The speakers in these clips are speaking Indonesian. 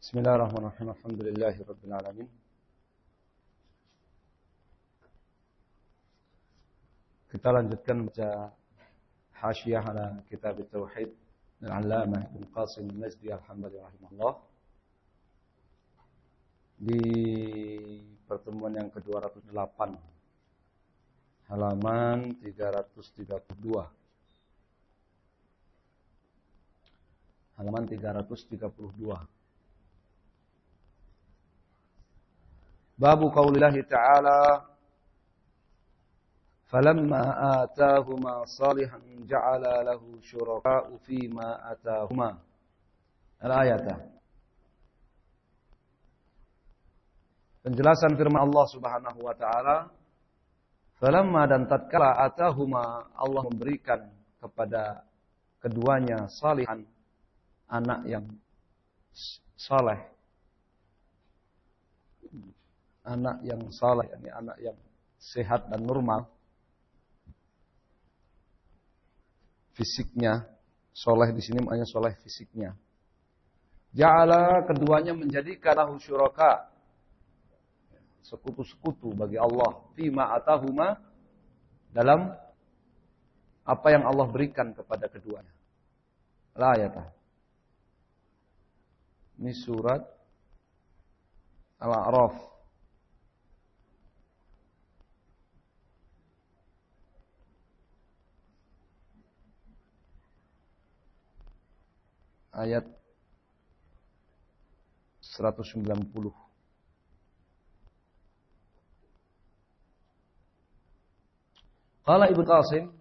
Bismillahirrahmanirrahim. Alhamdulillahirabbil alamin. Kita lanjutkan baca Hasyiyah ala Kitab Tauhid Al-Allamah Ibnu Qasim An-Najdi Al-Hambali rahimahullah. Di pertemuan yang ke-208 halaman 332. Halaman 332. Babu qaulillahi ta'ala falamma atahuma salihan ja'ala lahu syuraka'u fima atahuma. Al-ayatah. Penjelasan firman Allah Subhanahu wa taala, falamma dan tatkala atahuma Allah memberikan kepada keduanya salihan, anak yang saleh. Anak yang saleh, yakni anak yang sehat dan normal. Fisiknya soleh di sini maknanya soleh fisiknya. Ja'ala keduanya menjadikan lahu syuraka, sekutu-sekutu bagi Allah, fima atahuma, dalam apa yang Allah berikan kepada keduanya. Al-ayatah. Ini surat Al-A'raf. Ayat 190. Qala Ibnu Qasim,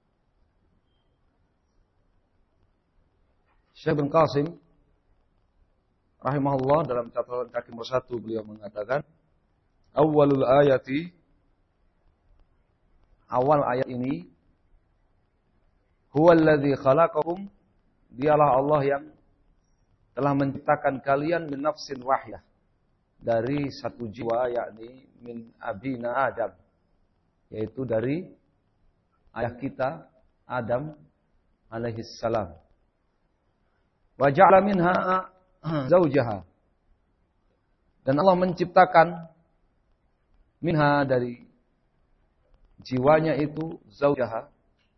Syekh Ibnu Qasim rahimahullah dalam catatan kaki nomor 1 beliau mengatakan, awalul ayati, awal ayat ini, huwallazi khalaqakum, dialah Allah yang telah menciptakan kalian min nafsin wahidah, dari satu jiwa, yakni min abina Adam, yaitu dari ayah kita Adam alaihi salam. Wa ja'ala minha zaujaha, dan Allah menciptakan minha dari jiwanya itu zaujaha,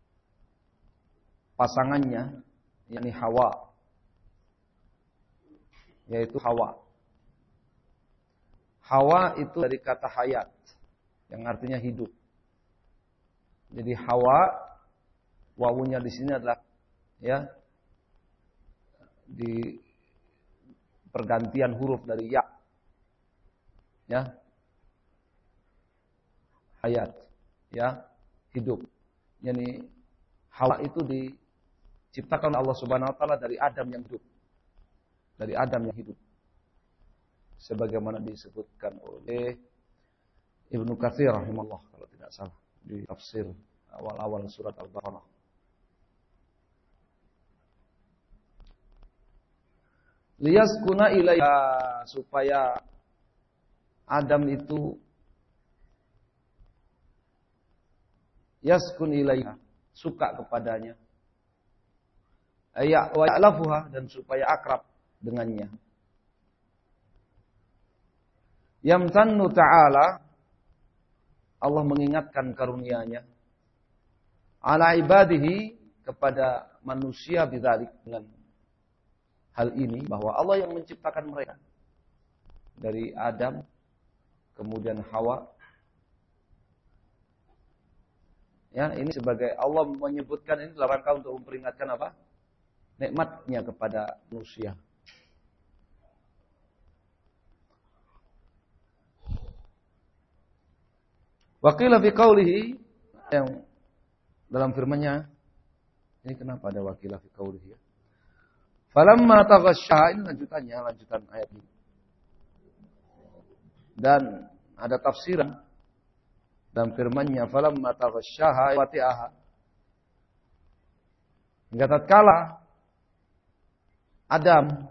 pasangannya, yakni Hawa, yaitu Hawa. Hawa itu dari kata hayat, yang artinya hidup. Jadi Hawa, wawunya di sini adalah di pergantian huruf dari ya, hayat, hidup. Yani Hawa itu diciptakan Allah Subhanahu wa taala dari Adam yang hidup. Dari Adam yang hidup. Sebagaimana disebutkan oleh Ibnu Katsir rahimahullah kalau tidak salah di tafsir awal-awal surat Al-Baqarah. Liyaskuna ilaiha, supaya Adam itu yaskun ilaiha, suka kepadanya. Wa ya'lafuha, dan supaya akrab dengannya. Yamtannu ta'ala, Allah mengingatkan karunia-Nya ala ibadihi, kepada manusia bidzalik, dengan hal ini, bahwa Allah yang menciptakan mereka dari Adam kemudian Hawa. Ini sebagai Allah menyebutkan ini dalam rangka untuk memperingatkan apa? Nikmatnya kepada manusia. Wa qila fi qaulihi, yang dalam firman-Nya, ini kenapa ada wa qila fi qaulihi ya? Falamma taghasya, ini lanjutan ayat ini. Dan ada tafsiran dalam firman-Nya, falamma taghasyaha wati'aha, hingga tatkala Adam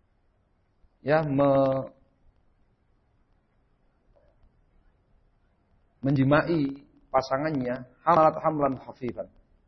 menjimai pasangannya, hamalat hamlan khafifan,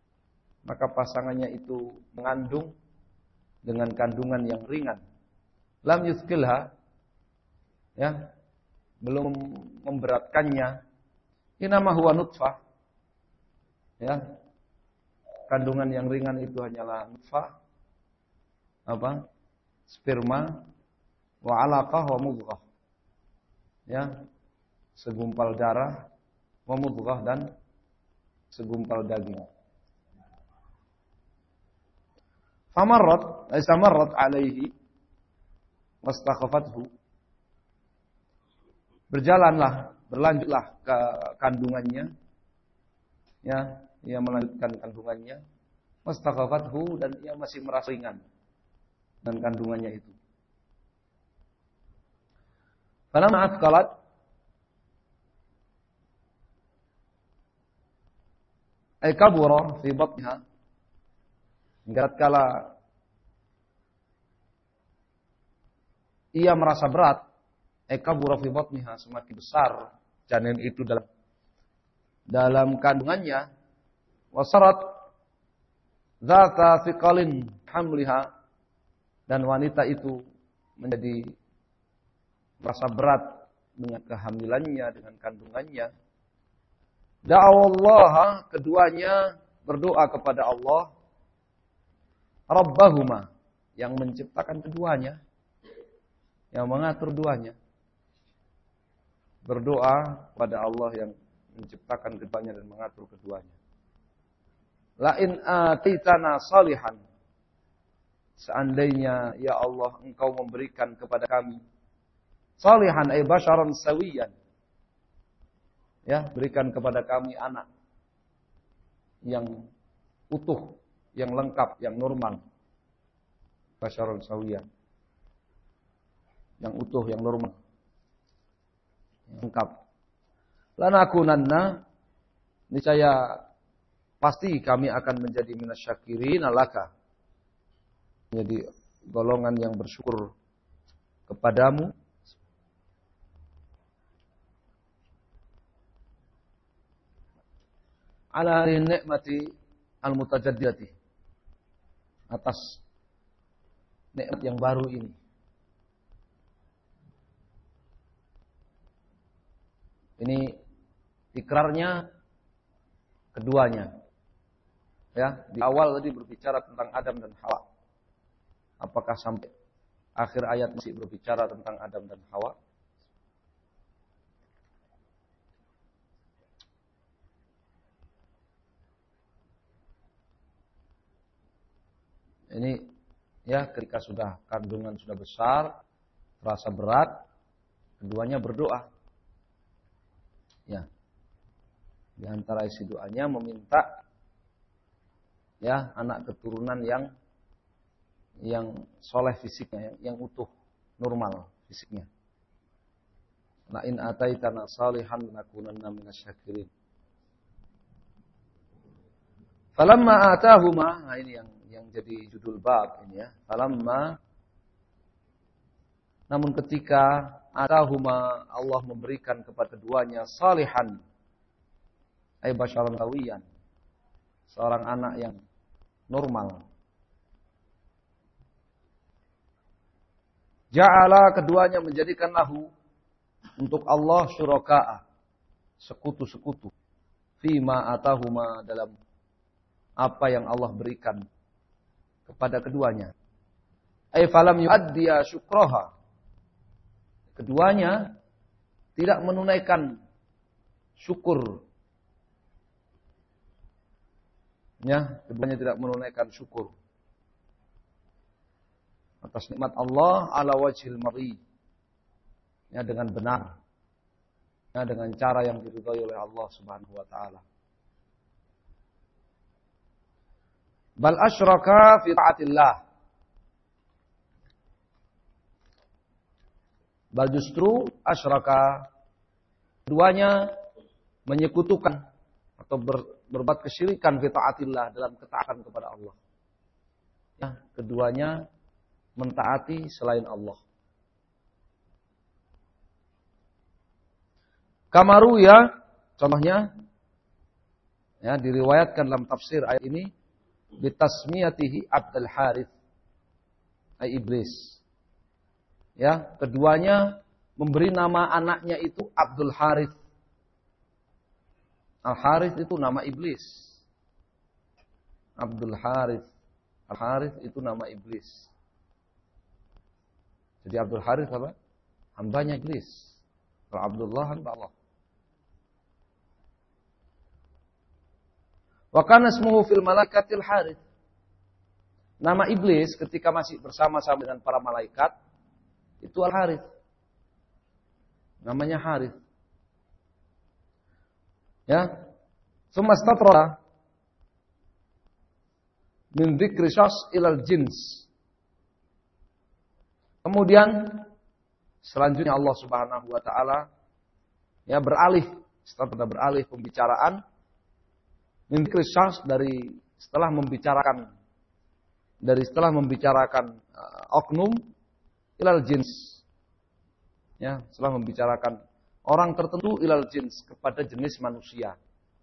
maka pasangannya itu mengandung dengan kandungan yang ringan. lam yuthqilha, ya, belum memberatkannya. Inama huwa nutfah, ya, kandungan yang ringan itu hanyalah nutfah, apa, sperma, wa alaqah wa mudghah, ya, segumpal darah, wa mudghah, dan segumpal daging. Famarrat alaihi wastakhafathu, berlanjutlah ke kandungannya, ya, ia melanjutkan kandungannya, wastakhafathu, dan ia masih merasa ringan dan kandungannya itu. Falamma athqalat, ay kabura fi batniha, hingga tatkala ia merasa berat, kabura fi batniha, semakin besar janin itu dalam kandungannya, wasarat dzata thiqalin hamliha, dan wanita itu menjadi merasa berat dengan kehamilannya, dengan kandungannya. Da'awallaha, keduanya berdoa kepada Allah, Rabbahuma, yang menciptakan keduanya, yang mengatur keduanya. Berdoa kepada Allah yang menciptakan keduanya dan mengatur keduanya. La in atitana salihan, seandainya ya Allah engkau memberikan kepada kami salihan, ay basharan sawiyan, ya, berikan kepada kami anak yang utuh, yang lengkap, yang normal. Basyaron sawiyan, yang utuh, yang normal, yang lengkap. Lanakunanna, niscaya pasti kami akan menjadi minasyakirin alaka, menjadi golongan yang bersyukur kepadamu. Ala nikmati al-mutajaddidati, atas nikmat yang baru ini. Ini ikrarnya keduanya. Ya, di awal tadi berbicara tentang Adam dan Hawa. Apakah sampai akhir ayat masih berbicara tentang Adam dan Hawa? Ini, ya, ketika kandungan sudah besar, terasa berat, keduanya berdoa. Ya. Di antara isi doanya meminta, ya, anak keturunan yang soleh fisiknya, yang utuh, normal fisiknya. La in ataitana salihan lanakunanna minasyakirin. Falamma atahuma, nah ini yang jadi judul bab ini, ya. Falamma, namun ketika atahuma, Allah memberikan kepada keduanya salihan, ay basyaran sawiyan, seorang anak yang normal. Ja'ala, keduanya menjadikan lahu, untuk Allah, syuraka'a, sekutu-sekutu, fima atahuma, dalam apa yang Allah berikan kepada keduanya. Ay falam yu'addiya syukraha, keduanya tidak menunaikan syukur. Ya, keduanya tidak menunaikan syukur atas nikmat Allah ala wajhil mar'i, ya, dengan benar, ya, dengan cara yang diridhai oleh Allah Subhanahu wa taala. Bal asyraka fi taatillah, bal justru asyraka, keduanya menyekutukan atau berbuat kesyirikan fi taatillah, dalam ketaatan kepada Allah. Ya, keduanya mentaati selain Allah. Kamaru, ya, contohnya, ya, diriwayatkan dalam tafsir ayat ini, bitasmiyatihi Abdul Harith, ay iblis. Ya, keduanya memberi nama anaknya itu Abdul Harith. Al-Harith itu nama iblis. Abdul Harith. Al-Harith itu nama iblis. Jadi Abdul Harith apa? Hambanya iblis. Kalau Abdullah hamba Allah. Wa kana ismuhu fil malaikatil Harith. Nama iblis ketika masih bersama-sama dengan para malaikat itu Al-Harith. Namanya Harith. Ya. Sumastatra min dzikri syas ilal jins. Kemudian selanjutnya Allah Subhanahu wa taala ya beralih beralih pembicaraan min dzikri syas dari setelah membicarakan oknum ilal jins. Ya, setelah membicarakan orang tertentu ilal jins kepada jenis manusia.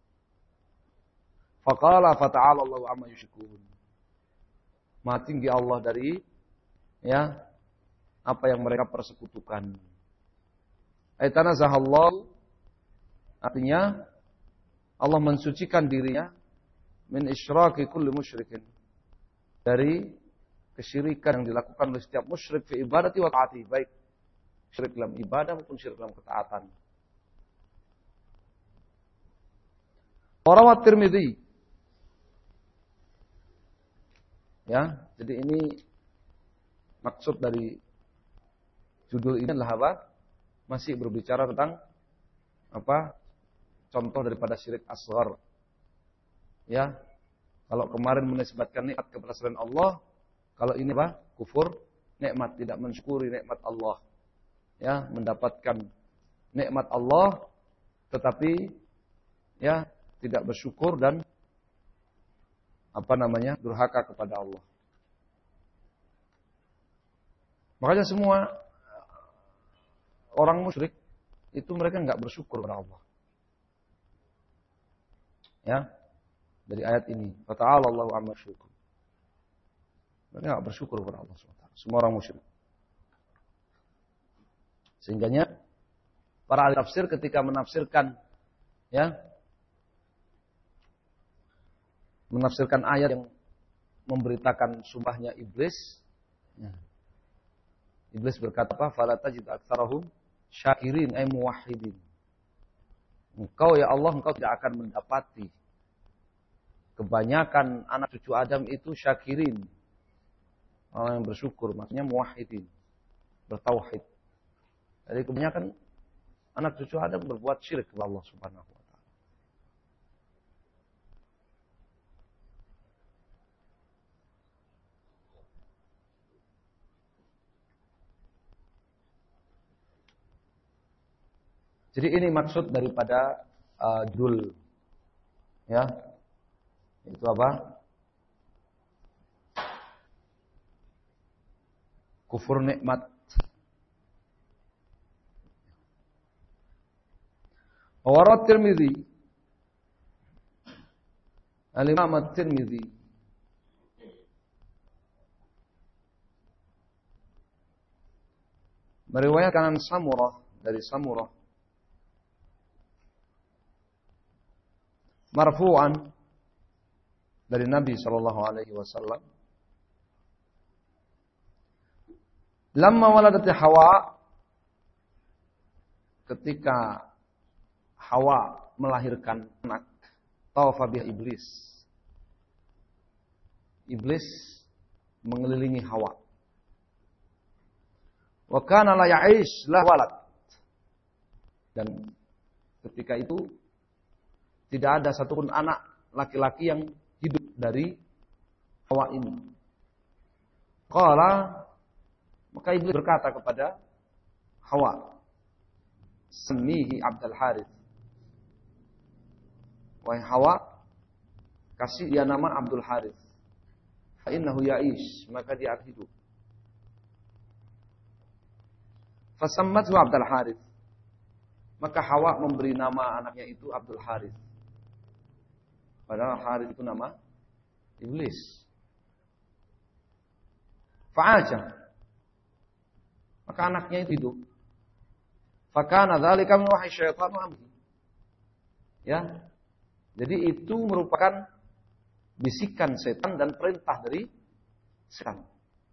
Faqala fata'ala Allahu amma yusyrikun. Maha tinggi Allah dari ya apa yang mereka persekutukan. Aitanazzahallahu artinya Allah mensucikan dirinya min isyraki kulli musyrikin. Dari kesyirikan yang dilakukan oleh setiap musyrik fi ibadati wa taati, baik syirik dalam ibadah maupun syirik dalam ketaatan. Rawat Tirmidzi. Ya, jadi ini maksud dari judul ini adalah apa? Masih berbicara tentang apa? Contoh daripada syirik asghar. Ya. Kalau kemarin menisbatkan nikmat kepada selain Allah, kalau ini apa? Kufur nikmat, tidak mensyukuri nikmat Allah. Ya, mendapatkan nikmat Allah tetapi ya tidak bersyukur dan durhaka kepada Allah. Makanya semua orang musyrik itu mereka enggak bersyukur kepada Allah. Ya. Dari ayat ini, fata'ala Allahu amma yusyrikun. Mereka enggak bersyukur kepada Allah SWT. Semua orang musyrik. Sehingganya para ahli tafsir ketika menafsirkan ayat yang memberitakan sumpahnya iblis, ya. Iblis berkata apa? Fala tajid aktsarahum syakirin ay muwahhidin. Engkau ya Allah, engkau tidak akan mendapati kebanyakan anak cucu Adam itu syakirin. Orang yang bersyukur, maksudnya muwahhidin, bertauhid. Jadi kebanyakan anak cucu Adam berbuat syirik kepada Allah Subhanahu wa taala. Jadi ini maksud daripada judul, ya, itu apa? Kufur nikmat. Warat Tirmidzi, Al-Imam At-Tirmidzi meriwayatkan Samurah dari Samurah marfu'an dari Nabi sallallahu alaihi wasallam, lamma waladati Hawa, ketika Hawa melahirkan anak, tawafa biha iblis. Iblis mengelilingi Hawa. Wa kana la ya'ish la walad. Dan ketika itu tidak ada satupun anak laki-laki yang hidup dari Hawa ini. Qala, maka iblis berkata kepada Hawa, "Samihi Abdul Harith." Wahai Hawa, kasih dia nama Abdul Harith. Fa innahu ya'ish, maka dia akan hidup. Fasammathu Abdul Harith. Maka Hawa memberi nama anaknya itu Abdul Harith. Padahal Harith itu nama iblis. Fa'ajam. Maka maka anaknya itu hidup. Fakana dzalika min wahyi syaitan wa amri. Ya. Jadi itu merupakan bisikan setan dan perintah dari setan.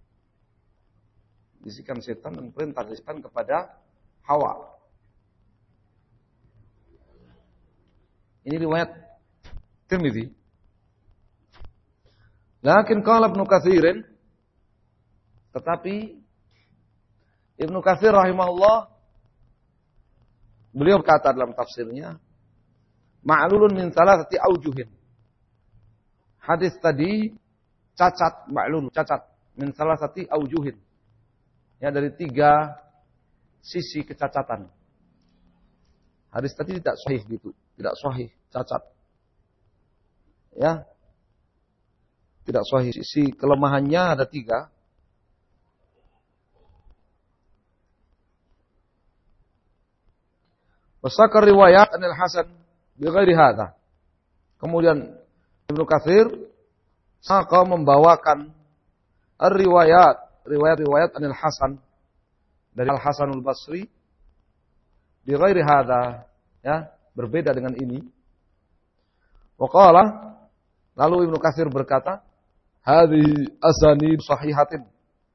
Bisikan setan dan perintah dari setan kepada Hawa. Ini riwayat Tirmidzi. Lakin qala Ibnu Katsirin, tetapi Ibnu Katsir rahimahullah beliau berkata dalam tafsirnya, ma'lulun min thalathati aujuhin. Hadis tadi cacat, ma'lul, cacat min thalathati aujuhin. Ya, dari 3 sisi kecacatan. Hadis tadi tidak sahih gitu, tidak sahih, cacat. Ya. Tidak sahih. Sisi kelemahannya ada 3. Wasakar riwayat Anil Hasan bi ghairi hadza. Kemudian Ibnu Katsir saka membawakan riwayat Anil Hasan dari Al Hasanul Basri bi ghairi hadza, ya, berbeda dengan ini. Wa qala, lalu Ibnu Katsir berkata, hadhihi asanid sahihatin.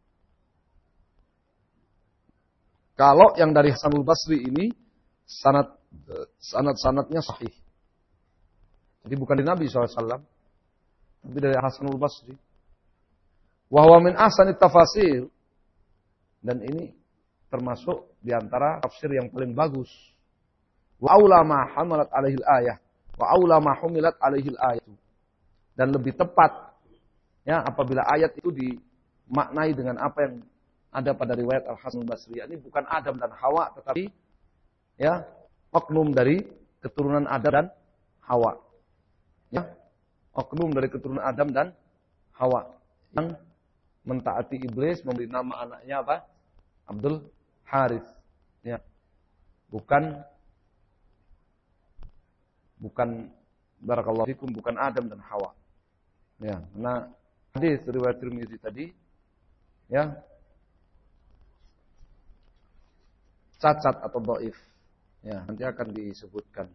Kalau yang dari Hasanul Basri ini sanad-sanadnya sahih. Jadi bukan dari Nabi SAW, tapi dari Hasanul Basri. Wa huwa min ahsanit tafasir. Dan ini termasuk di antara tafsir yang paling bagus. Wa aula ma hamalat alaihil ayah. Wa aula ma humilat alaihil ayatu. Dan lebih tepat, ya, apabila ayat itu dimaknai dengan apa yang ada pada riwayat Al-Hasanul Basri. Ini bukan Adam dan Hawa, tetapi ya, oknum dari keturunan Adam dan Hawa. Ya, oknum dari keturunan Adam dan Hawa yang mentaati iblis, memberi nama anaknya apa? Abdul Harith. Ya. Bukan barakallahu fikum, bukan Adam dan Hawa. Ya, karena hadis riwayat Tirmidzi tadi, ya, cacat atau dhaif. Ya, nanti akan disebutkan.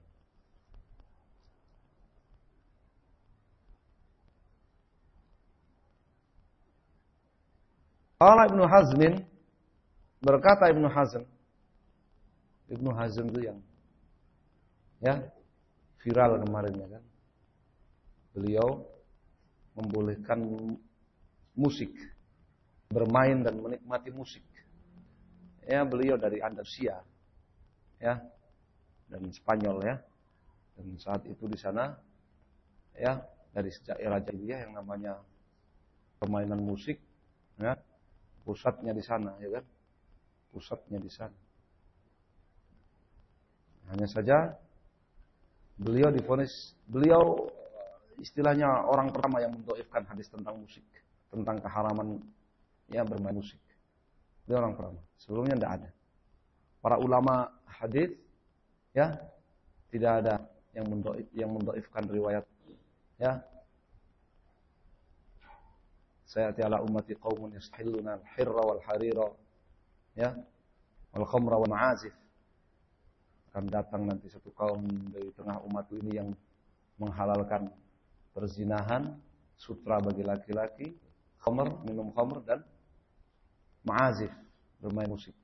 Qala Ibnu Hazmin, berkata Ibnu Hazm. Ibnu Hazm itu yang, ya, viral kemarin, ya kan. Beliau membolehkan musik, bermain dan menikmati musik. Ya, beliau dari Andalusia, ya, dan Spanyol, ya. Dan saat itu di sana, ya, dari sejak era jahiliyah yang namanya permainan musik, ya, pusatnya di sana, ya kan, pusatnya di sana. Hanya saja beliau istilahnya orang pertama yang mendhaifkan hadis tentang musik, tentang keharaman, ya, bermain musik. Beliau orang pertama. Sebelumnya tidak ada. Para ulama hadis, ya, tidak ada yang mendhaifkan riwayat, ya. Sayati ala ummati qaumun yastahilluna al-hirra wal harira, ya, wal khamra wal ma'azif. Akan datang nanti satu kaum dari tengah umatku ini yang menghalalkan perzinahan, sutra bagi laki-laki, khamr, minum khamr, dan ma'azif, bermain musik.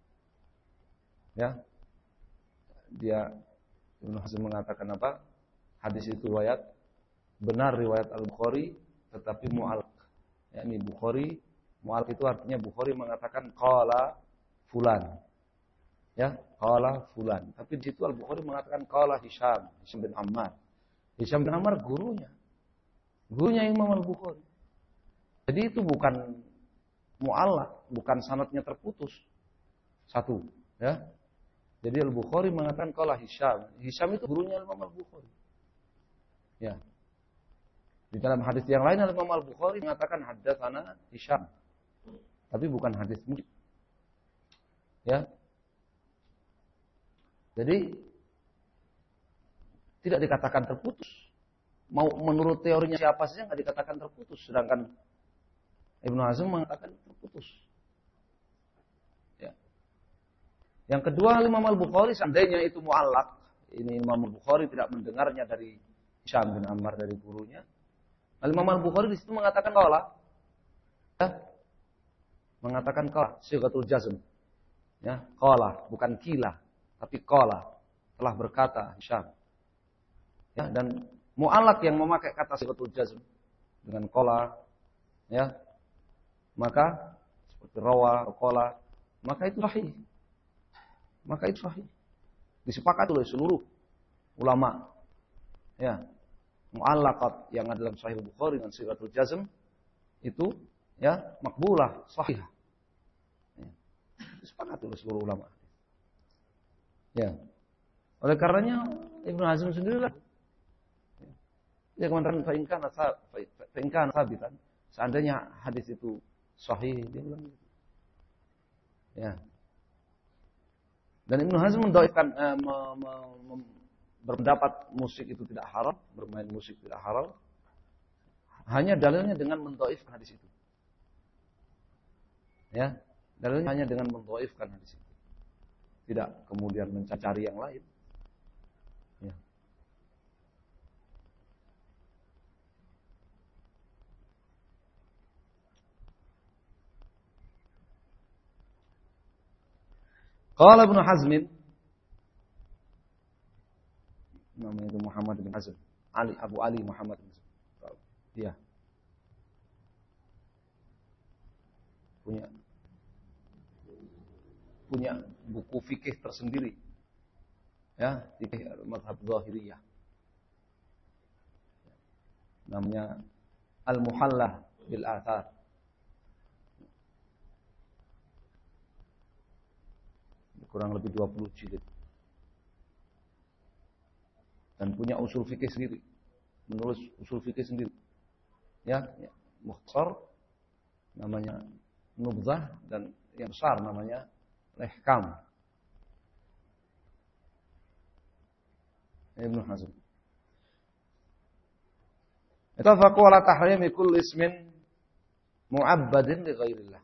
Ya. Dia Ibnu Hazm mengatakan apa? Hadis itu benar riwayat Al-Bukhari, tetapi mu'alaq. Ya, ini Bukhari, mu'alaq itu artinya Bukhari mengatakan qala fulan. Ya, qala fulan. Tapi di situ Al-Bukhari mengatakan qala Hisham bin Ammar. Hisham bin Ammar gurunya Imam Al-Bukhari. Jadi itu bukan mu'allaq, bukan sanadnya terputus. Satu, ya. Jadi Al-Bukhari mengatakan qala Hisham. Hisham itu gurunya Imam Al-Bukhari. Ya. Di dalam hadis yang lain Imam Al-Bukhari mengatakan haddatsana Hisham. Tapi bukan hadis muslim. Ya. Jadi tidak dikatakan terputus. Mau menurut teorinya siapa saja nggak dikatakan terputus, sedangkan Ibnu Hazm mengatakan terputus. Ya. Yang kedua, Imam Al-Bukhari seandainya itu mu'allaq, ini Imam Al-Bukhari tidak mendengarnya dari Hisham bin Ammar dari gurunya. Imam Al-Bukhari di situ mengatakan qala, ya, mengatakan qala, sighatul jazm. Ya, qala, bukan kila, tapi qala, telah berkata Hisham. Ya, dan mu'allaq yang memakai kata sighatul jazm dengan qala, ya, maka seperti rawa, qala, maka itu sahih. Maka itu sahih. Disepakati oleh seluruh ulama. Ya. Mu'allaqat yang ada dalam Sahih Bukhari dengan sighatul jazm itu ya makbulah, sahih. Ya. Disepakati oleh seluruh ulama. Ya. Oleh karenanya Ibnu Hazm sendirilah dia mengatakan fa in kana sabitan, seandainya hadis itu sahih, dia bilang gitu. Ya. Dan Ibnu Hazm mendoakan berpendapat musik itu tidak haram, bermain musik tidak haram. Hanya dalilnya dengan mendoifkan hadis itu. Ya, dalilnya hanya dengan mendoifkan hadis itu. Tidak kemudian mencari yang lain. Ya. Qala Ibnu Hazm, namanya itu Muhammad bin Hazm, Abu Ali Muhammad bin Hazm. Dia punya buku fikih tersendiri. Ya, fikih mazhab Zahiriyah. Namanya Al-Muhallah bil Athar. Kurang lebih 20 jilid. Dan punya usul fikih sendiri. Menulis usul fikih sendiri. Ya, mukhtasar namanya Nubzah dan yang besar namanya Ihkam. Ibnu Hazm. Ittafaqu ala tahrimi kulli ismin mu'abbadin li ghairillah.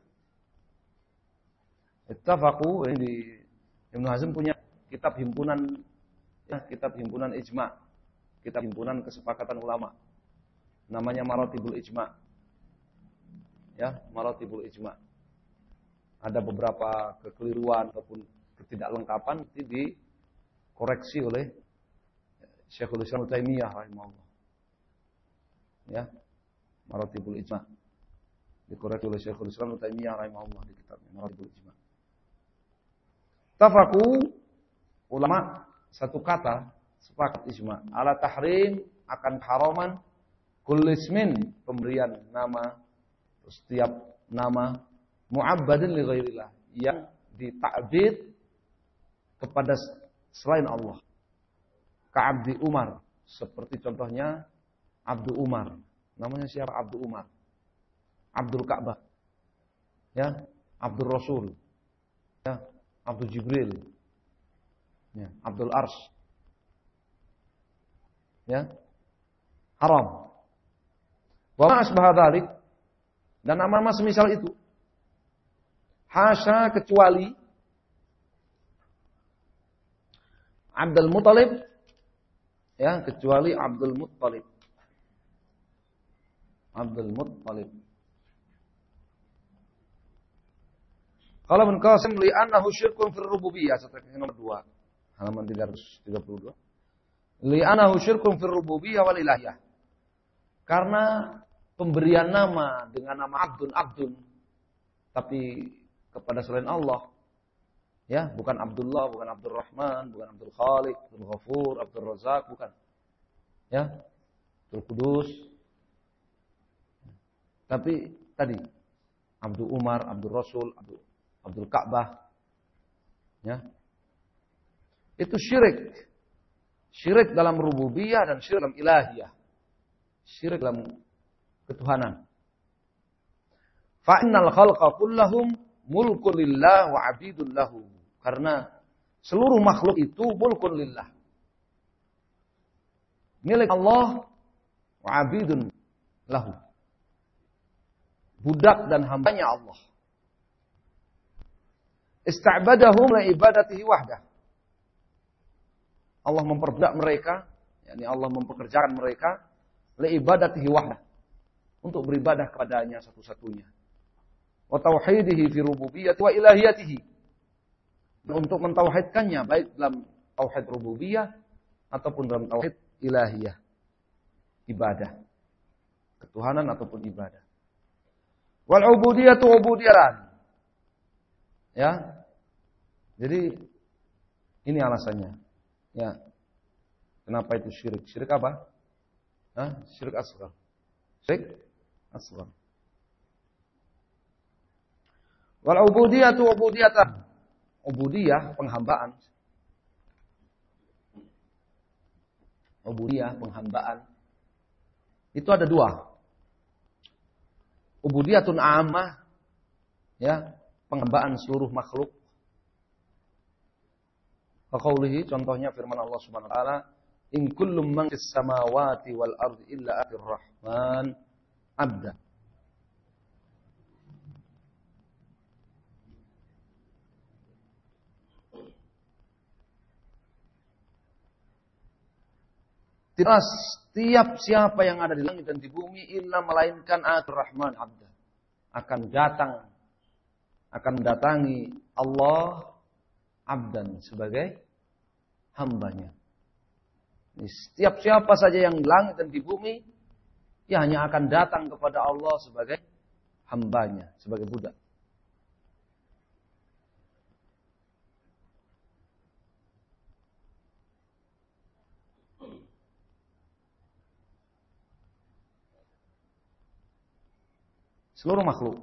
Ittafaqu, ini Ibnu Hazm punya kitab himpunan, ya, kitab himpunan ijma', kitab himpunan kesepakatan ulama. Namanya Maratibul Ijma'. Ya, Maratibul Ijma'. Ada beberapa kekeliruan ataupun ketidaklengkapan itu dikoreksi oleh Syekhul Islam Taimiyah rahimahullah. Ya, Maratibul Ijma'. Dikoreksi oleh Syekhul Islam Taimiyah rahimahullah di kitabnya Maratibul Ijma'. Tafaku, ulama satu kata sepakat ijma' ala tahrim akan haraman kulli ismin, pemberian nama, setiap nama mu'abbadin li ghairillah yang ditakbid kepada selain Allah. Ka'abdi Umar, seperti contohnya Abdu Umar. Namanya siapa? Abdu Umar. Abdul Ka'bah. Ya, Abdul Rasul. Ya, Abdul Jibril. Ya, Abdul Ars. Ya. Haram. Wa ma asbaha dzalik, dan nama-nama semisal itu. Hasya, kecuali Abdul Muttalib, ya, kecuali Abdul Muttalib. Abdul Muttalib. Qala Ibnu Qasim li'annahu syirkun fir rububiyyah, setelah nomor 2, halaman 332. Li'annahu syirkun fir rububiyyah wal ilahiyah. Karena pemberian nama dengan nama Abdun, tapi kepada selain Allah, ya, bukan Abdullah, bukan Abdul Rahman, bukan Abdul Khaliq, Abdul Ghafur, Abdul Razak, bukan. Ya, Abdul Qudus. Tapi tadi Abdul Umar, Abdul Rasul, Abdul Ka'bah, ya, itu syirik. Syirik dalam rububiyah dan syirik dalam ilahiyah. Syirik dalam ketuhanan. Fa innal khalqa kullahum mulkun lillah wa 'abidun lahu. Karena seluruh makhluk itu mulkun lillah. Milik Allah wa 'abidun lahu. Budak dan hambanya Allah. Ista'badahum li ibadatihi wahdah. Allah memperbudak mereka, yakni Allah mempekerjakan mereka li ibadatihi wahdah, untuk beribadah kepadanya satu-satunya. Wa tauhidihi fi rububiyyati wa ilahiyatihi. Untuk mentauhidkannya baik dalam tauhid rububiyah ataupun dalam tauhid ilahiyah. Ibadah. Ketuhanan ataupun ibadah. Wal ubudiyatu ubudiyatan. Ya. Jadi ini alasannya. Ya. Kenapa itu syirik? Syirik apa? Syirik asghar. Syirik asghar. Wal ubudiyatu ubudiyatan. Ubudiyah penghambaan. Ubudiyah penghambaan. Itu ada dua. Ubudiyatun ammah, ya, penghambaan seluruh makhluk. Qaulihi, contohnya firman Allah Subhanahu wa taala, "In kullum man fis samawati wal ardi illa atir rahman 'abda." Tidak setiap siapa yang ada di langit dan di bumi illa melainkan Ar-Rahman Abda. Akan mendatangi Allah Abdan sebagai hambanya. Setiap siapa saja yang di langit dan di bumi, ya hanya akan datang kepada Allah sebagai hambanya, sebagai budak. Seluruh makhluk.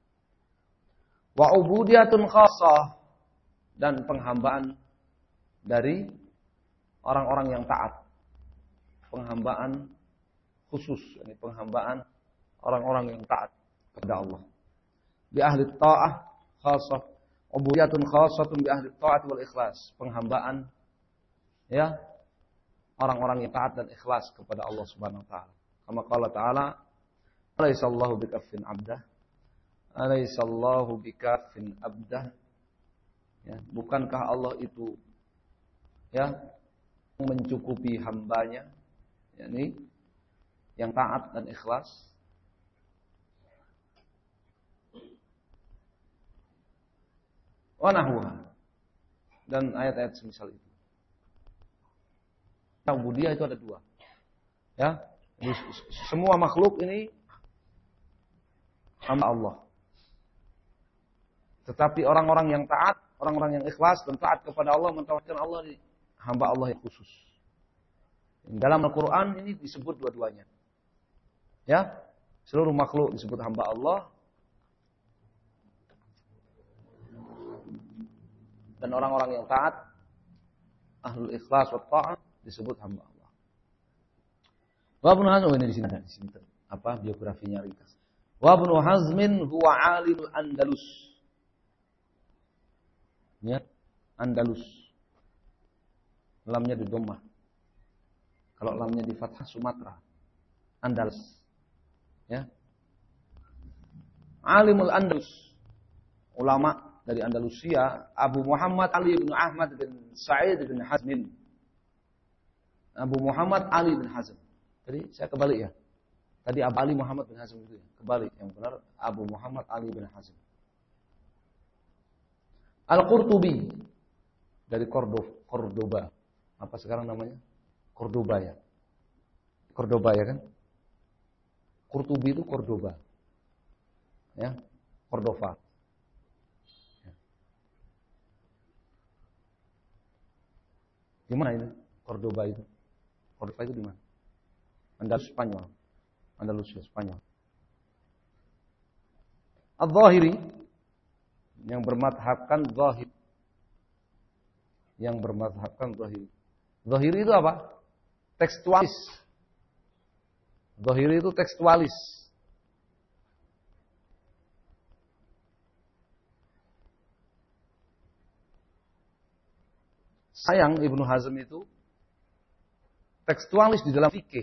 Wa ubudiyatun khassah, dan penghambaan dari orang-orang yang taat. Penghambaan khusus, ini penghambaan orang-orang yang taat kepada Allah. Bi ahli ta'ah khassah, ubudiyatun khassatun bi ahli ta'ati wal ikhlas. Penghambaan, ya, orang-orang yang taat dan ikhlas kepada Allah Subhanahu wa taala. Kama qala ta'ala, Alaihissallahu bikafin abdah. Alaihissallahu bikafin abdah. Ya, bukankah Allah itu, ya, mencukupi hambanya, yakni yang taat dan ikhlas. Wa nahwa, dan ayat-ayat semisal itu. Ubudiyah itu ada dua. Ya, jadi semua makhluk ini hamba Allah. Tetapi orang-orang yang taat, orang-orang yang ikhlas dan taat kepada Allah, mentauhidkan Allah, ini hamba Allah yang khusus. Dalam Al-Quran ini disebut dua-duanya. Ya, seluruh makhluk disebut hamba Allah. Dan orang-orang yang taat, ahlul ikhlas wa ta'at, disebut hamba Allah. Wa Ibnu Hazm, ini di sini ada, di sini apa biografinya ringkas. Wa Ibnu Hazmin huwa alimul Andalus. Ya, Andalus. Lamnya di dhammah. Kalau lamnya di fathah Sumatera. Andalus. Ya. Alimul Andalus. Ulama dari Andalusia, Abu Muhammad Ali bin Ahmad bin Sa'id bin Hazmin. Abu Muhammad Ali bin Hazm. Jadi saya kebalik ya. Tadi Abu Ali Muhammad bin Hazm itu ya. Kebalik, yang benar Abu Muhammad Ali bin Hazm. Al-Qurtubi dari Cordoba. Apa sekarang namanya? Cordoba ya. Cordoba ya kan? Qurtubi itu Cordoba. Ya, Cordova. Ya. Di mana ini? Cordoba itu. Cordoba itu di mana? Andalus Spanyol. Andalusia Spanyol. Al-Zahiri yang bermadhabkan zahir. Yang bermadhabkan zahiri. Zahiri itu apa? Tekstualis. Zahiri itu tekstualis. Sayang Ibnu Hazm itu tekstualis di dalam fikih.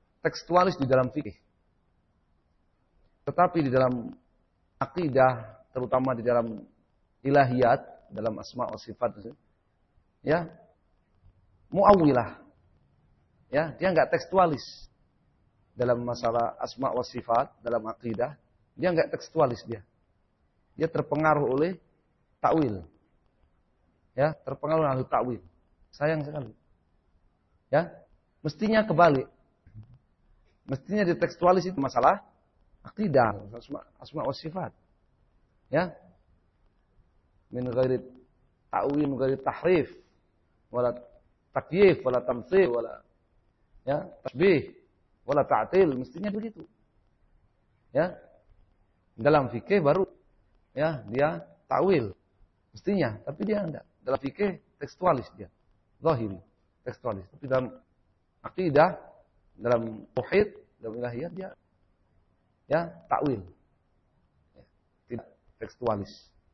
Tekstualis di dalam fikih. Tetapi di dalam akidah, terutama di dalam ilahiyat, dalam asma wa sifat, ya, mu'awwilah. Ya, dia enggak tekstualis. Dalam masalah asma wa sifat, dalam akidah, dia enggak tekstualis dia. Dia terpengaruh oleh takwil. Ya, terpengaruh oleh takwil. Sayang sekali. Ya, mestinya kebalik. Mestinya ditekstualis itu masalah akidah, asma wa sifat. Ya. Min ghairi ta'wil, min ghairi tahrif, wala takyif, wala tamtsil, wala ya, tasbih, wala ta'til, mestinya begitu. Ya. Dalam fikih baru ya, dia ta'wil. Mestinya, tapi dia enggak. Dalam fikih tekstualis dia. Zahiri, tekstualis. Tapi dalam akidah, dalam tauhid, dalam ilahiyat dia ya takwil. Ya, tidak tekstualis.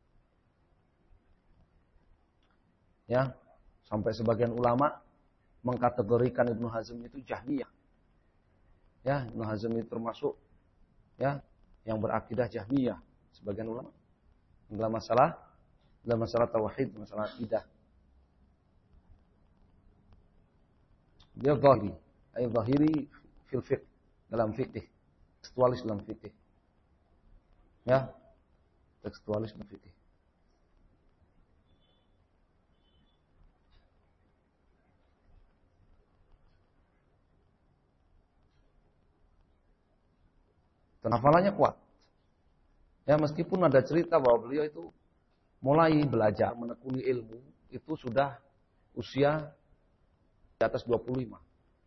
Ya, sampai sebagian ulama mengkategorikan Ibnu Hazm itu Jahmiyah. Ya, Ibnu Hazm itu termasuk ya yang berakidah Jahmiyah, sebagian ulama. Dalam masalah tauhid, masalah akidah. Dia zahiri, zahiri fil fiqh, dalam fikih, tekstualis dalam fikih. Ya, tekstualis dalam fikih. Dan hafalannya kuat. Ya, meskipun ada cerita bahwa beliau itu mulai belajar menekuni ilmu itu sudah usia di atas 25.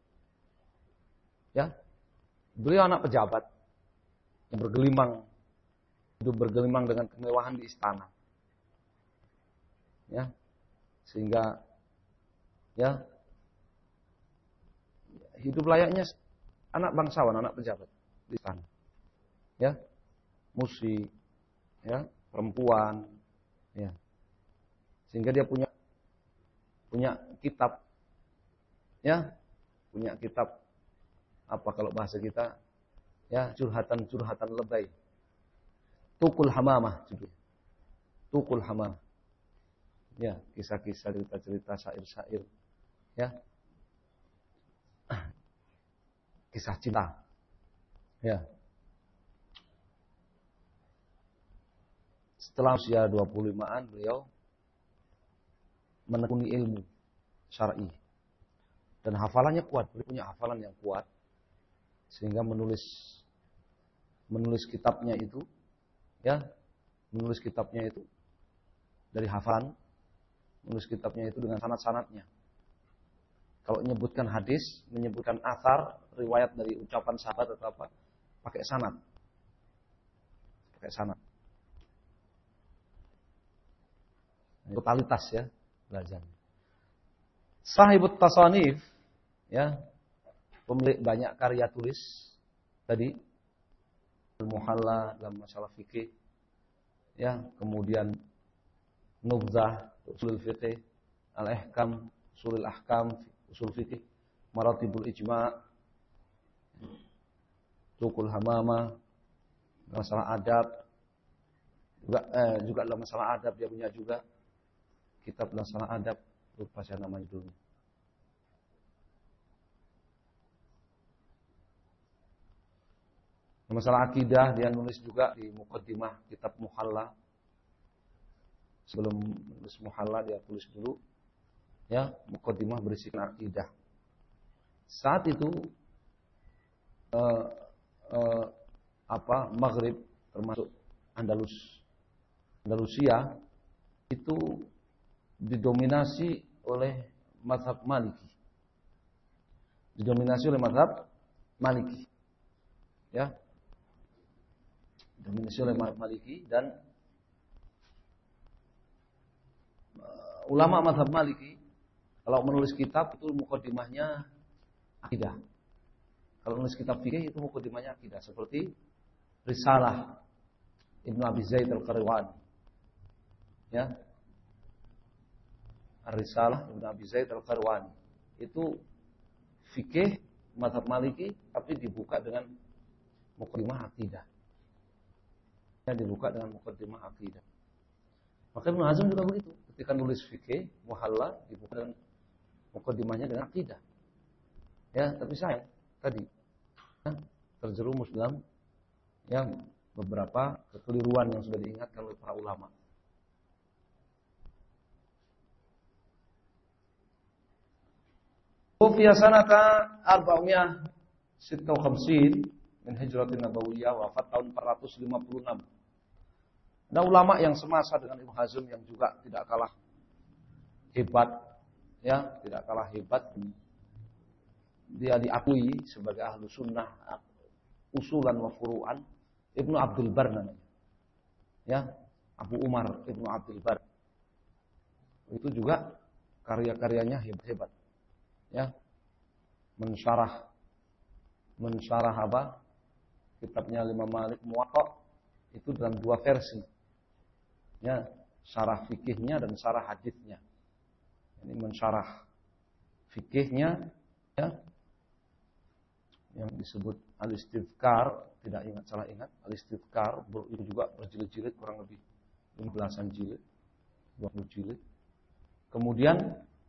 Ya. Beliau anak pejabat yang hidup bergelimang dengan kemewahan di istana. Ya. Sehingga ya hidup layaknya anak bangsawan, anak pejabat di istana. Ya. Musik, ya, perempuan, ya. Sehingga dia punya kitab. Ya, punya kitab apa kalau bahasa kita ya curhatan lebay. Tukul Hamamah judulnya. Tukul Hamamah. Ya, kisah-kisah, cerita-cerita, syair-syair. Ya. Kisah cinta. Ya. Setelah usia 25-an beliau menekuni ilmu syar'i. Dan hafalannya kuat, beliau punya hafalan yang kuat. Sehingga menulis kitabnya itu ya, menulis kitabnya itu dari hafalan, menulis kitabnya itu dengan sanad-sanadnya. Kalau menyebutkan hadis, menyebutkan athar, riwayat dari ucapan sahabat atau apa, pakai sanad. Pakai sanad. Totalitas ya belajar. Sahibut tasanif ya, pemilik banyak karya tulis tadi, Al-Muhalla dalam masalah fikih, ya, kemudian Nubzah usul fikih, Al-Ihkam usul ahkam usul fikih, Maratibul Ijma', Tukul Hamamah, masalah adab, juga dalam masalah adab dia punya juga kitab masalah adab, lupa saya namanya dulu. Masalah akidah dia nulis juga di muqaddimah kitab Muhalla. Sebelum nulis Muhalla dia tulis dulu ya muqaddimah berisikan akidah. Saat itu Maghrib termasuk Andalusia itu didominasi oleh mazhab Maliki. Didominasi oleh mazhab Maliki. Ya. Dominasi oleh Maliki dan ulama mazhab Maliki kalau menulis kitab itu muqaddimahnya akidah. Kalau menulis kitab fikih itu muqaddimahnya akidah seperti Risalah Ibnu Abi Zaid Al-Qarwani. Ya. Risalah Ibnu Abi Zaid Al-Qarwani itu fikih mazhab Maliki tapi dibuka dengan muqaddimah akidah. yang dibuka dengan muqaddimah akidah. Maka Ibnu Hazm juga begitu. Ketika nulis fikih, muhalla dibuka dengan muqaddimahnya dengan akidah. Ya, tapi sayang tadi terjerumus dalam yang beberapa kekeliruan yang sudah diingatkan oleh para ulama. Ufiya sanata 456 min hijratin nabawiyah, wafat tahun 456. Ada ulama yang semasa dengan Ibnu Hazm yang juga tidak kalah hebat, ya, tidak kalah hebat. Dia diakui sebagai ahlu sunnah, usulan wa furu'an, Ibnu Abdul Bar namanya. Ya, Abu Umar Ibnu Abdul Bar. Itu juga karya-karyanya hebat-hebat. Ya. Mensyarah apa? Kitabnya Imam Malik Muwatta itu dalam dua versi. Ya, syarah fikihnya dan syarah hadisnya. Ini mensyarah fikihnya, ya, yang disebut Al-Istidhkar, salah ingat, Al-Istidhkar itu juga berjilid-jilid, kurang lebih 15-an jilid, 20 jilid. Kemudian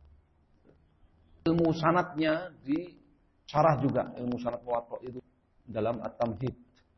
ilmu sanadnya disyarah juga, ilmu sanad Muwatta itu dalam At-Tamhid.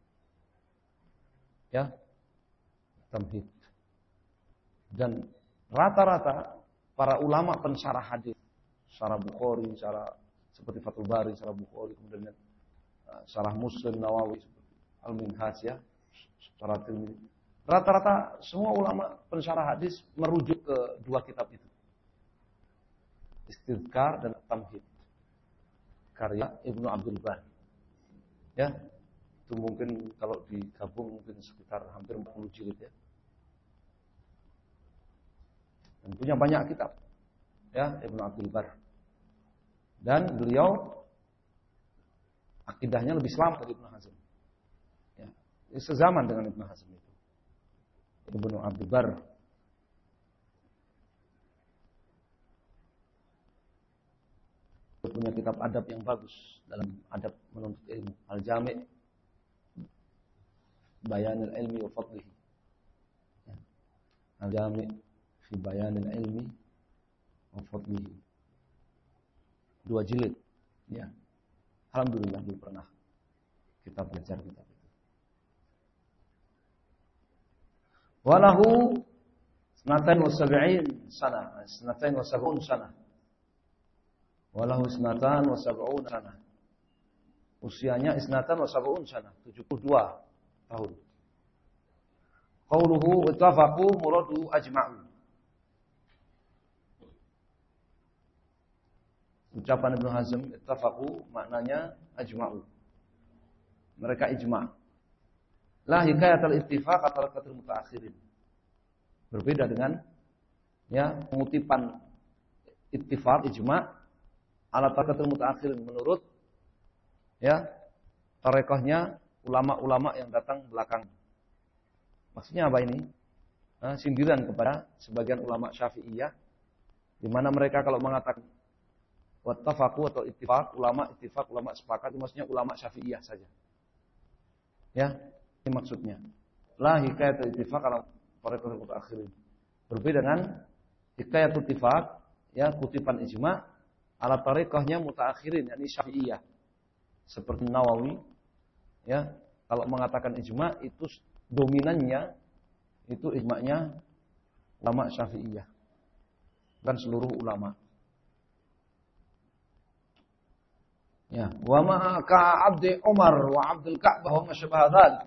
Ya. Tamhid. Dan rata-rata para ulama pensyarah hadis, syarah Bukhari, syarah seperti Fathul Bari, syarah Bukhari, kemudian syarah Muslim Nawawi seperti Al-Minhaj, ya, syarah Tirmidzi. Rata-rata semua ulama pensyarah hadis merujuk ke dua kitab itu. Istidhkar dan Tamhid. Karya Ibnu Abdul Bar. Ya. Itu mungkin kalau digabung mungkin sekitar hampir 40 jilid, ya. Dan punya banyak kitab. Ya, Ibnu Abdul Bar. Dan beliau akidahnya lebih selamat dari Ibnu Hazm. Ya. Sezaman dengan Ibnu Hazm itu. Ibnu Abdul Bar. Punya kitab adab yang bagus dalam adab menuntut ilmu. Al-Jami' Bayanil Ilmi wa Fadlihi. Ya. Al-Jami' fi Bayanil Ilmi wa Fadlihi. 2 jilid. Ya. Alhamdulillah belum pernah kita belajar kitab itu. Walahu 72 sana. Walahu 72 sana. Usianya 72 sana, 72 tahun. Qauluhu ittafaqu muradu ajma'u. Ucapan Ibnu Hazm ittafaqu maknanya ajma'u. Mereka ijma'. La hikayatul ittifaq atau tarakatul mutaakhirin. Berbeda dengan, ya, pengutipan ittifaq ijma' ala tarakatul mutaakhirin menurut, ya, tarekahnya ulama-ulama yang datang belakang. Maksudnya apa ini? Sindiran kepada sebagian ulama Syafi'iyah, di mana mereka kalau mengatakan wattafaqu atau ittifaq, ulama sepakat, itu maksudnya ulama Syafi'iyah saja. Ya, ini maksudnya. La hikayatul ittifaq ala tarakatul mutaakhirin. Berbeda dengan hikayatul ittifaq, ya, kutipan ijma' ala tariqahnya mutaakhirin, yakni Syafi'iyah. Seperti Nawawi, ya, kalau mengatakan ijma' itu dominannya itu ijma'nya ulama Syafi'iyah dan seluruh ulama. Ya, wa ma ka Abdi Umar wa Abdul Ka'bah wa masyabah dzalik.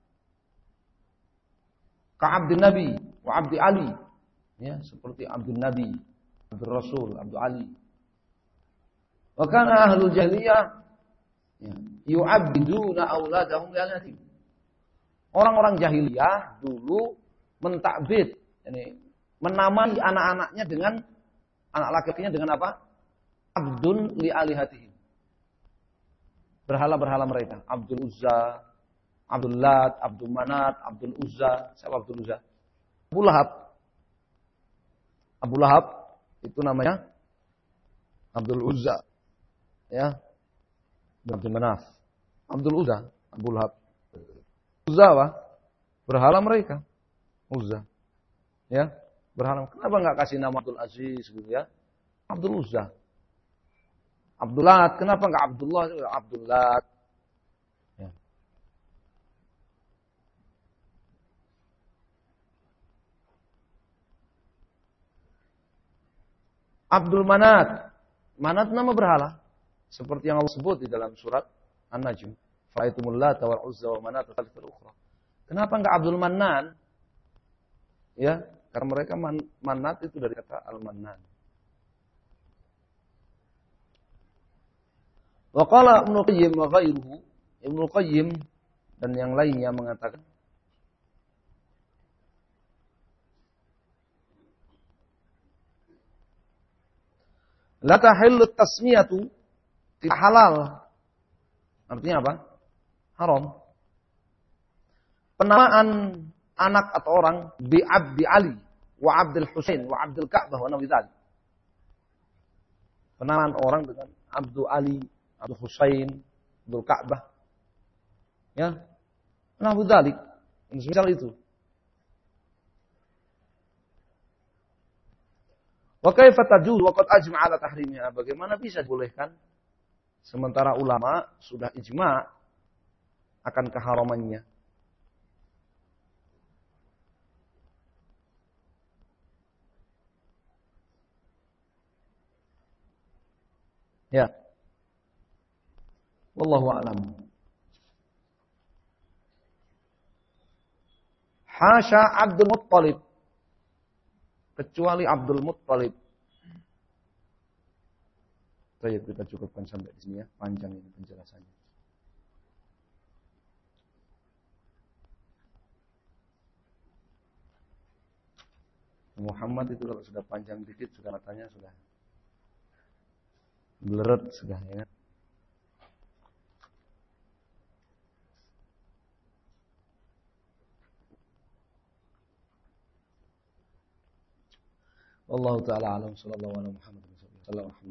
Ka Abdi Nabi wa Abdi Ali. Ya, seperti Abdul Nabi, Abdul Rasul, Abdul Ali. Wa kana ahlul jahiliyah, ya, yu'abbiduna auladahum li'anatim. Orang-orang jahiliyah dulu mentakbid, yani menamai anak-anaknya dengan, anak laki-lakinya dengan apa? Abdun li'alihatihim. Berhala-berhala mereka. Abdul Uzza, Abdul Lat, Abdul Manat, Abdul Uzza. Siapa Abdul Uzza? Abu Lahab. Abu Lahab itu namanya Abdul Uzza. Ya. Abdul Manaf. Abdul Uzza, Abu Lahab. Uzza apa? Berhala mereka. Uzza. Ya. Berhala. Kenapa enggak kasih nama Abdul Aziz gitu ya? Abdul Uzza. Abdullat. Kenapa enggak Abdullah? Abdullat. Ya. Abdul Manat. Manat nama berhala. Seperti yang Allah sebut di dalam surat An-Najm. Fa'aitumul Lata wal Uzza wa Manat al ukhra. Kenapa enggak Abdul Mannan? Ya, karena mereka Manat itu dari kata Al-Mannan. Wa qala Ibnu Qayyim wa ghairuhu. Ibnu Qayyim dan yang lainnya mengatakan la tahillu tasmiyatu, tidak halal. Artinya apa? Haram. Penamaan anak atau orang bi Abdi Ali wa Abdul Husain wa Abdul Ka'bah wa nawi dzalik. Penamaan orang dengan Abdul Ali, Abdul Husain, Abdul Ka'bah. Ya. Nawi dzalik. Misal itu. Wa kaifa tajuz wa qad ajma'a ala tahrimiha? Bagaimana bisa dibolehkan sementara ulama sudah ijma' akan keharamannya? Ya. Wallahu a'lam. Hasya Abdul Muttalib. Kecuali Abdul Muttalib. Baik, kita cukupkan sampai di sini ya. Panjang ini penjelasannya. Muhammad itu kalau sudah panjang dikit, sudah matanya sudah bleret sudah ya. Wallahu ta'ala alam sallallahu alaihi wa sallam.